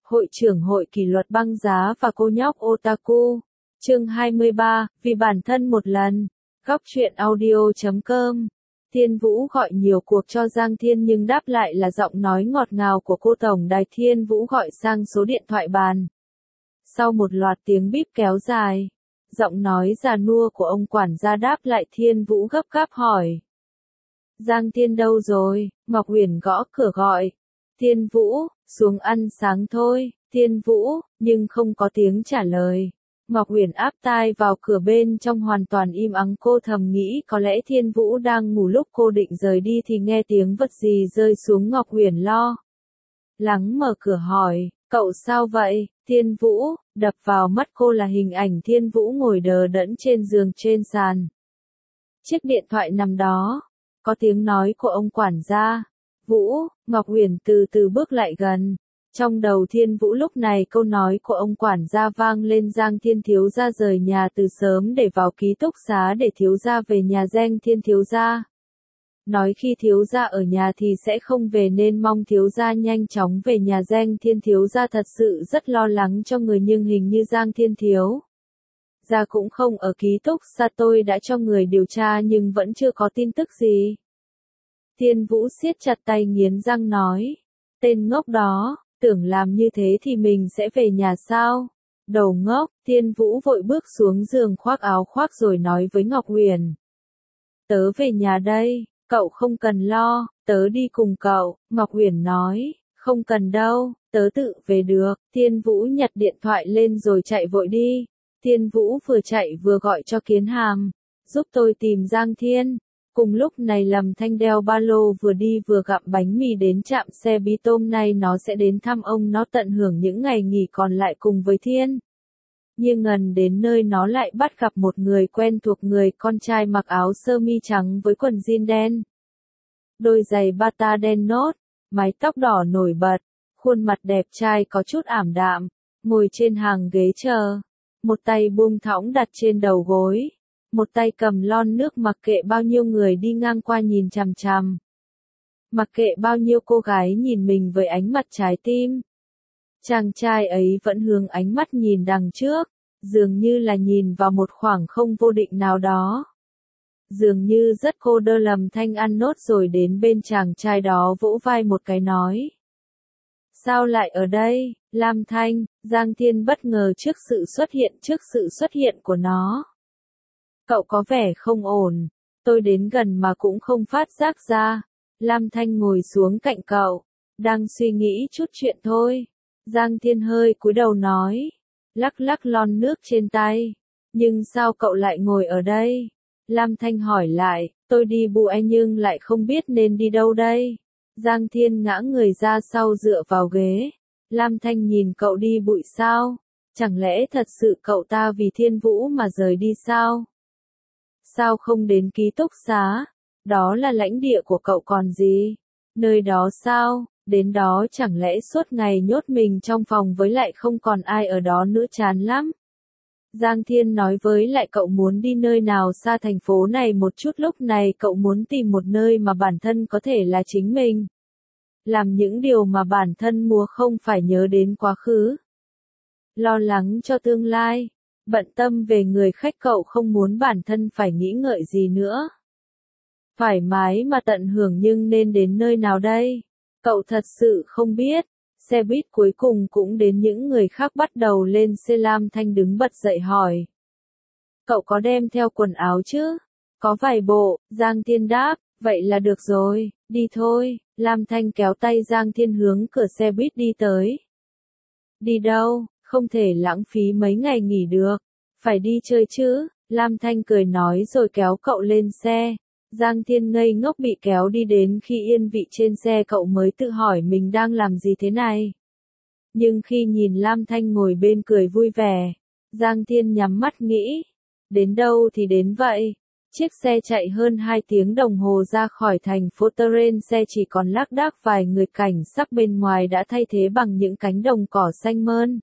Hội trưởng hội kỷ luật băng giá và cô nhóc otaku. Chương 23, vì bản thân một lần. Góc truyện audio.com. Thiên Vũ gọi nhiều cuộc cho Giang Thiên nhưng đáp lại là giọng nói ngọt ngào của cô tổng đài. Thiên Vũ gọi sang số điện thoại bàn. Sau một loạt tiếng bíp kéo dài, giọng nói già nua của ông quản gia đáp lại. Thiên Vũ gấp gáp hỏi. Giang Thiên đâu rồi? Ngọc Uyển gõ cửa gọi. Thiên Vũ, xuống ăn sáng thôi. Thiên Vũ, nhưng không có tiếng trả lời. Ngọc Uyển áp tai vào cửa bên trong hoàn toàn im ắng. Cô thầm nghĩ có lẽ Thiên Vũ đang ngủ. Lúc cô định rời đi thì nghe tiếng vật gì rơi xuống. Ngọc Uyển lo lắng mở cửa hỏi, cậu sao vậy? Thiên Vũ, đập vào mắt cô là hình ảnh Thiên Vũ ngồi đờ đẫn trên giường trên sàn. Chiếc điện thoại nằm đó. Có tiếng nói của ông quản gia. Vũ, Ngọc Uyển từ từ bước lại gần. Trong đầu Thiên Vũ lúc này câu nói của ông quản gia vang lên. Giang Thiên thiếu gia rời nhà từ sớm để vào ký túc xá để thiếu gia về nhà. Giang Thiên thiếu gia nói khi thiếu gia ở nhà thì sẽ không về nên mong thiếu gia nhanh chóng về nhà. Giang Thiên thiếu gia thật sự rất lo lắng cho người nhưng hình như Giang Thiên thiếu gia cũng không ở ký túc xá. Tôi đã cho người điều tra nhưng vẫn chưa có tin tức gì. Thiên Vũ siết chặt tay nghiến răng nói. Tên ngốc đó, tưởng làm như thế thì mình sẽ về nhà sao? Đầu ngốc. Thiên Vũ vội bước xuống giường khoác áo khoác rồi nói với Ngọc Uyển. Tớ về nhà đây, cậu không cần lo, tớ đi cùng cậu. Ngọc Uyển nói, không cần đâu, tớ tự về được. Thiên Vũ nhặt điện thoại lên rồi chạy vội đi. Thiên Vũ vừa chạy vừa gọi cho Kiến Hàm, giúp tôi tìm Giang Thiên. Cùng lúc này Lâm Thanh đeo ba lô vừa đi vừa gặm bánh mì đến trạm xe Bí Tôm. Nay nó sẽ đến thăm ông nó tận hưởng những ngày nghỉ còn lại cùng với Thiên. Nhưng gần đến nơi nó lại bắt gặp một người quen thuộc. Người con trai mặc áo sơ mi trắng với quần jean đen. Đôi giày bata đen nốt, mái tóc đỏ nổi bật, khuôn mặt đẹp trai có chút ảm đạm, ngồi trên hàng ghế chờ. Một tay buông thõng đặt trên đầu gối. Một tay cầm lon nước mặc kệ bao nhiêu người đi ngang qua nhìn chằm chằm. Mặc kệ bao nhiêu cô gái nhìn mình với ánh mắt trái tim. Chàng trai ấy vẫn hướng ánh mắt nhìn đằng trước, dường như là nhìn vào một khoảng không vô định nào đó. Dường như rất cô đơn. Lâm Thanh ăn nốt rồi đến bên chàng trai đó vỗ vai một cái nói. Sao lại ở đây, Lam Thanh? Giang Thiên bất ngờ trước sự xuất hiện của nó. Cậu có vẻ không ổn, tôi đến gần mà cũng không phát giác ra. Lam Thanh ngồi xuống cạnh cậu, đang suy nghĩ chút chuyện thôi. Giang Thiên hơi cúi đầu nói, lắc lắc lon nước trên tay. Nhưng sao cậu lại ngồi ở đây? Lam Thanh hỏi lại, tôi đi bụi nhưng lại không biết nên đi đâu đây. Giang Thiên ngã người ra sau dựa vào ghế. Lam Thanh nhìn cậu đi bụi sao? Chẳng lẽ thật sự cậu ta vì Thiên Vũ mà rời đi sao? Sao không đến ký túc xá? Đó là lãnh địa của cậu còn gì? Nơi đó sao? Đến đó chẳng lẽ suốt ngày nhốt mình trong phòng với lại không còn ai ở đó nữa chán lắm? Giang Thiên nói với lại cậu muốn đi nơi nào xa thành phố này một chút. Lúc này cậu muốn tìm một nơi mà bản thân có thể là chính mình. Làm những điều mà bản thân muốn, không phải nhớ đến quá khứ. Lo lắng cho tương lai. Bận tâm về người khách. Cậu không muốn bản thân phải nghĩ ngợi gì nữa. Thoải mái mà tận hưởng nhưng nên đến nơi nào đây? Cậu thật sự không biết. Xe buýt cuối cùng cũng đến. Những người khác bắt đầu lên xe. Lam Thanh đứng bật dậy hỏi. Cậu có đem theo quần áo chứ? Có vài bộ. Giang Thiên đáp, vậy là được rồi, đi thôi. Lam Thanh kéo tay Giang Thiên hướng cửa xe buýt đi tới. Đi đâu? Không thể lãng phí mấy ngày nghỉ được. Phải đi chơi chứ. Lam Thanh cười nói rồi kéo cậu lên xe. Giang Thiên ngây ngốc bị kéo đi. Đến khi yên vị trên xe cậu mới tự hỏi mình đang làm gì thế này. Nhưng khi nhìn Lam Thanh ngồi bên cười vui vẻ, Giang Thiên nhắm mắt nghĩ. Đến đâu thì đến vậy. Chiếc xe chạy hơn 2 tiếng đồng hồ ra khỏi thành phố Turin. Xe chỉ còn lác đác vài người. Cảnh sắc bên ngoài đã thay thế bằng những cánh đồng cỏ xanh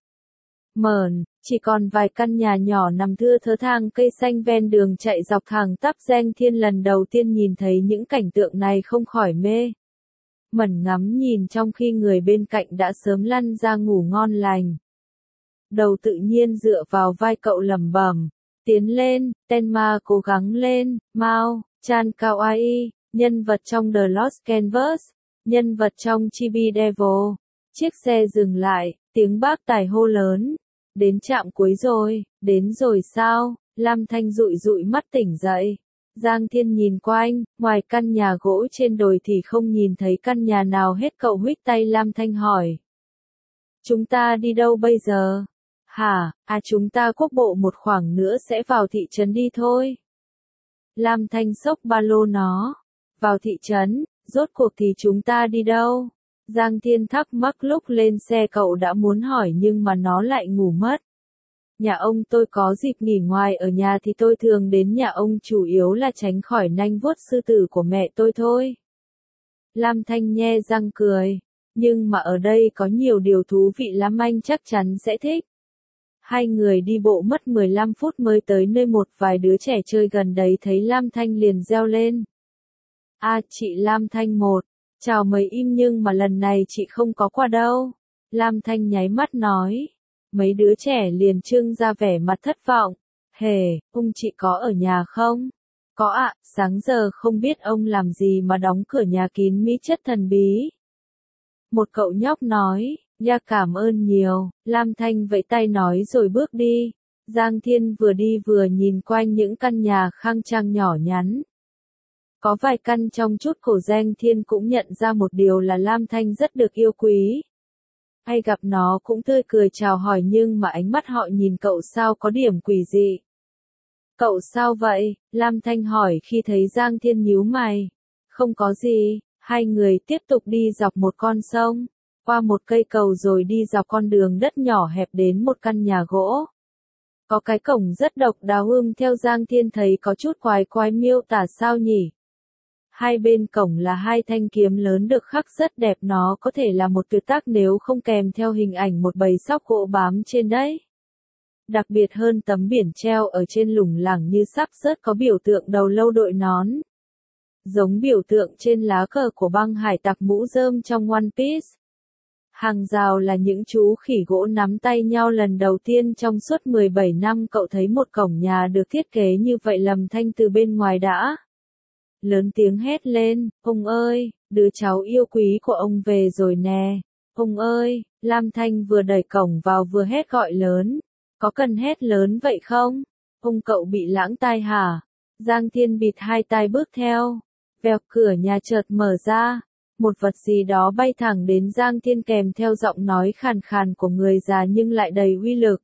mơn, chỉ còn vài căn nhà nhỏ nằm thưa thớt. Thang cây xanh ven đường chạy dọc thẳng tắp. Giang Thiên lần đầu tiên nhìn thấy những cảnh tượng này không khỏi mê mẩn ngắm nhìn trong khi người bên cạnh đã sớm lăn ra ngủ ngon lành. Đầu tự nhiên dựa vào vai cậu lẩm bẩm, tiến lên, Tenma cố gắng lên, mau, Chan Kawaii, nhân vật trong The Lost Canvas, nhân vật trong Chibi Devil. Chiếc xe dừng lại, tiếng bác tài hô lớn, đến trạm cuối rồi, đến rồi sao? Lam Thanh dụi dụi mắt tỉnh dậy. Giang Thiên nhìn quanh, ngoài căn nhà gỗ trên đồi thì không nhìn thấy căn nhà nào hết. Cậu huých tay Lam Thanh hỏi. Chúng ta đi đâu bây giờ? Hả, chúng ta quốc bộ một khoảng nữa sẽ vào thị trấn đi thôi. Lam Thanh xốc ba lô nó. Vào thị trấn, rốt cuộc thì chúng ta đi đâu? Giang Thiên thắc mắc lúc lên xe cậu đã muốn hỏi nhưng mà nó lại ngủ mất. Nhà ông tôi có dịp nghỉ ngoài ở nhà thì tôi thường đến nhà ông chủ yếu là tránh khỏi nanh vuốt sư tử của mẹ tôi thôi. Lam Thanh nhe răng cười. Nhưng mà ở đây có nhiều điều thú vị lắm, anh chắc chắn sẽ thích. Hai người đi bộ mất 15 phút mới tới nơi. Một vài đứa trẻ chơi gần đấy thấy Lam Thanh liền reo lên. Chị Lam Thanh một. Chào mấy im nhưng mà lần này chị không có qua đâu. Lam Thanh nháy mắt nói. Mấy đứa trẻ liền trưng ra vẻ mặt thất vọng. Hề, ông chị có ở nhà không? Có ạ, sáng giờ không biết ông làm gì mà đóng cửa nhà kín mỹ chất thần bí. Một cậu nhóc nói, cảm ơn nhiều. Lam Thanh vẫy tay nói rồi bước đi. Giang Thiên vừa đi vừa nhìn quanh những căn nhà khang trang nhỏ nhắn. Có vài căn trong chút cổ. Giang Thiên cũng nhận ra một điều là Lam Thanh rất được yêu quý. Hay gặp nó cũng tươi cười chào hỏi nhưng mà ánh mắt họ nhìn cậu sao có điểm quỷ dị. Cậu sao vậy? Lam Thanh hỏi khi thấy Giang Thiên nhíu mày. Không có gì. Hai người tiếp tục đi dọc một con sông, qua một cây cầu rồi đi dọc con đường đất nhỏ hẹp đến một căn nhà gỗ. Có cái cổng rất độc đáo. Theo Giang Thiên thấy có chút quái quái, miêu tả sao nhỉ? Hai bên cổng là hai thanh kiếm lớn được khắc rất đẹp. Nó có thể là một tuyệt tác nếu không kèm theo hình ảnh một bầy sóc gỗ bám trên đấy. Đặc biệt hơn, tấm biển treo ở trên lủng lẳng như sắc rất có biểu tượng đầu lâu đội nón. Giống biểu tượng trên lá cờ của băng hải tặc mũ rơm trong One Piece. Hàng rào là những chú khỉ gỗ nắm tay nhau. Lần đầu tiên trong suốt 17 năm cậu thấy một cổng nhà được thiết kế như vậy. Lâm Thanh từ bên ngoài đã lớn tiếng hét lên, ông ơi, đứa cháu yêu quý của ông về rồi nè. Ông ơi, Lam Thanh vừa đẩy cổng vào vừa hét gọi lớn. Có cần hét lớn vậy không? Ông cậu bị lãng tai hả? Giang Thiên bịt hai tai bước theo. Vèo, cửa nhà chợt mở ra. Một vật gì đó bay thẳng đến Giang Thiên kèm theo giọng nói khàn khàn của người già nhưng lại đầy uy lực.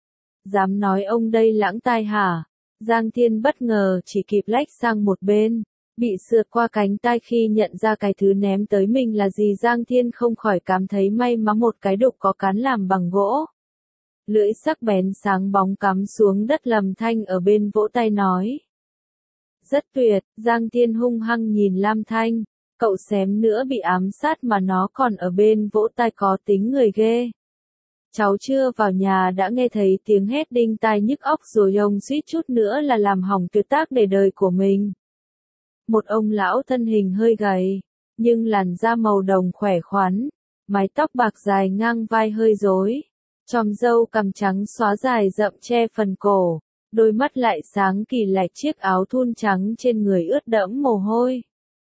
Dám nói ông đây lãng tai hả? Giang Thiên bất ngờ chỉ kịp lách sang một bên. Bị sượt qua cánh tai khi nhận ra cái thứ ném tới mình là gì. Giang Thiên không khỏi cảm thấy may mắn. Một cái đục có cán làm bằng gỗ. Lưỡi sắc bén sáng bóng cắm xuống đất. Lâm Thanh ở bên vỗ tay nói. Rất tuyệt. Giang Thiên hung hăng nhìn Lam Thanh. Cậu xém nữa bị ám sát mà nó còn ở bên vỗ tay, có tính người ghê. Cháu chưa vào nhà đã nghe thấy tiếng hét đinh tai nhức óc rồi. Ông suýt chút nữa là làm hỏng tuyệt tác để đời của mình. Một ông lão thân hình hơi gầy, nhưng làn da màu đồng khỏe khoắn, mái tóc bạc dài ngang vai hơi rối, chòm râu cằm trắng xóa dài rậm che phần cổ, đôi mắt lại sáng kỳ lạch, chiếc áo thun trắng trên người ướt đẫm mồ hôi.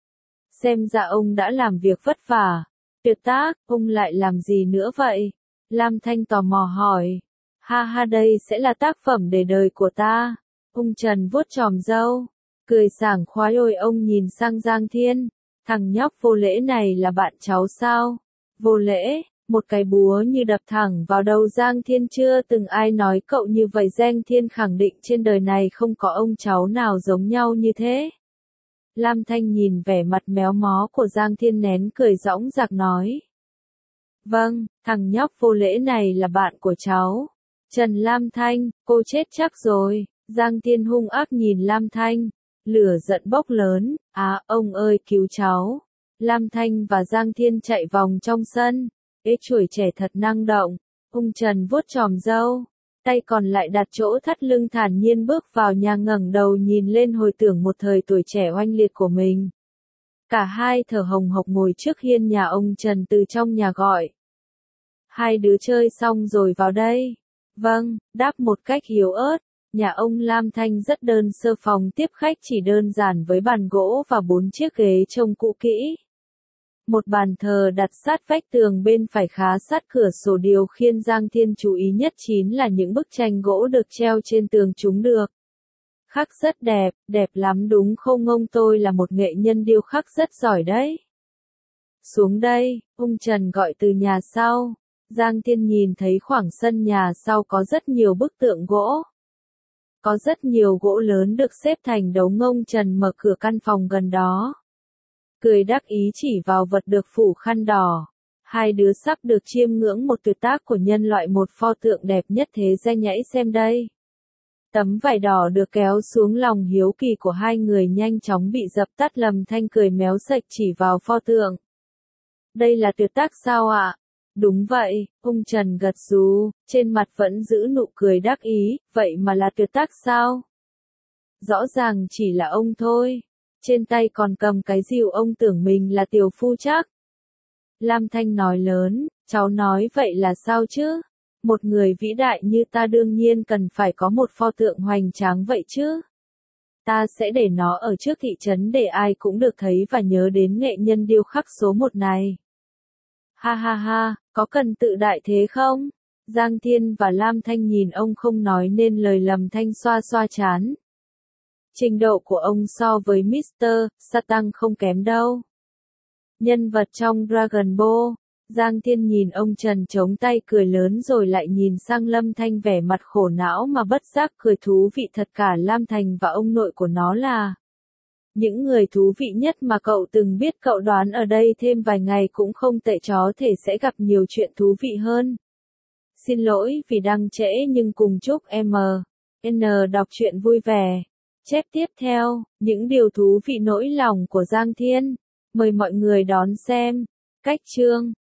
Xem ra ông đã làm việc vất vả. Tuyệt tác, ông lại làm gì nữa vậy? Lam Thanh tò mò hỏi. Ha ha, đây sẽ là tác phẩm để đời của ta. Ông Trần vuốt chòm râu, cười sảng khoái. Ôi, ông nhìn sang Giang Thiên. Thằng nhóc vô lễ này là bạn cháu sao? Vô lễ, một cái búa như đập thẳng vào đầu Giang Thiên. Chưa từng ai nói cậu như vậy. Giang Thiên khẳng định trên đời này không có ông cháu nào giống nhau như thế. Lam Thanh nhìn vẻ mặt méo mó của Giang Thiên nén cười dõng dạc nói. Vâng, thằng nhóc vô lễ này là bạn của cháu. Trần Lam Thanh, cô chết chắc rồi. Giang Thiên hung ác nhìn Lam Thanh. Lửa giận bốc lớn. Ông ơi cứu cháu. Lam Thanh và Giang Thiên chạy vòng trong sân. Chuổi trẻ thật năng động. Ông Trần vuốt chòm râu, tay còn lại đặt chỗ thắt lưng, thản nhiên bước vào nhà, ngẩng đầu nhìn lên hồi tưởng một thời tuổi trẻ oanh liệt của mình. Cả hai thở hồng hộc ngồi trước hiên nhà ông Trần từ trong nhà gọi. Hai đứa chơi xong rồi vào đây. Vâng, đáp một cách yếu ớt. Nhà ông Lam Thanh rất đơn sơ, phòng tiếp khách chỉ đơn giản với bàn gỗ và 4 chiếc ghế trông cũ kỹ. Một bàn thờ đặt sát vách tường bên phải khá sát cửa sổ. Điều khiến Giang Thiên chú ý nhất chính là những bức tranh gỗ được treo trên tường chúng được khắc rất đẹp, đẹp lắm đúng không ông, tôi là một nghệ nhân điêu khắc rất giỏi đấy. Xuống đây, ông Trần gọi từ nhà sau. Giang Thiên nhìn thấy khoảng sân nhà sau có rất nhiều bức tượng gỗ. Có rất nhiều gỗ lớn được xếp thành đống. Ông Trần mở cửa căn phòng gần đó, cười đắc ý chỉ vào vật được phủ khăn đỏ. Hai đứa sắp được chiêm ngưỡng một tuyệt tác của nhân loại, một pho tượng đẹp nhất thế gian, nhãy xem đây. Tấm vải đỏ được kéo xuống, lòng hiếu kỳ của hai người nhanh chóng bị dập tắt. Lâm Thanh cười méo sạch chỉ vào pho tượng. Đây là tuyệt tác sao ạ? Đúng vậy, ông Trần gật gù, trên mặt vẫn giữ nụ cười đắc ý, vậy mà là tuyệt tác sao? Rõ ràng chỉ là ông thôi. Trên tay còn cầm cái dìu, ông tưởng mình là tiểu phu chắc. Lam Thanh nói lớn, cháu nói vậy là sao chứ? Một người vĩ đại như ta đương nhiên cần phải có một pho tượng hoành tráng vậy chứ. Ta sẽ để nó ở trước thị trấn để ai cũng được thấy và nhớ đến nghệ nhân điêu khắc số 1 này. Ha ha ha, có cần tự đại thế không? Giang Thiên và Lam Thanh nhìn ông không nói nên lời. Lâm Thanh xoa xoa trán. Trình độ của ông so với Mr. Satan không kém đâu. Nhân vật trong Dragon Ball. Giang Thiên nhìn ông Trần chống tay cười lớn rồi lại nhìn sang Lâm Thanh vẻ mặt khổ não mà bất giác cười. Thú vị thật, cả Lam Thành và ông nội của nó là những người thú vị nhất mà cậu từng biết. Cậu đoán ở đây thêm vài ngày cũng không tệ, chó thể sẽ gặp nhiều chuyện thú vị hơn. Xin lỗi vì đăng trễ nhưng cùng chúc M.N. đọc truyện vui vẻ. Chép tiếp theo, những điều thú vị nỗi lòng của Giang Thiên. Mời mọi người đón xem. Cách chương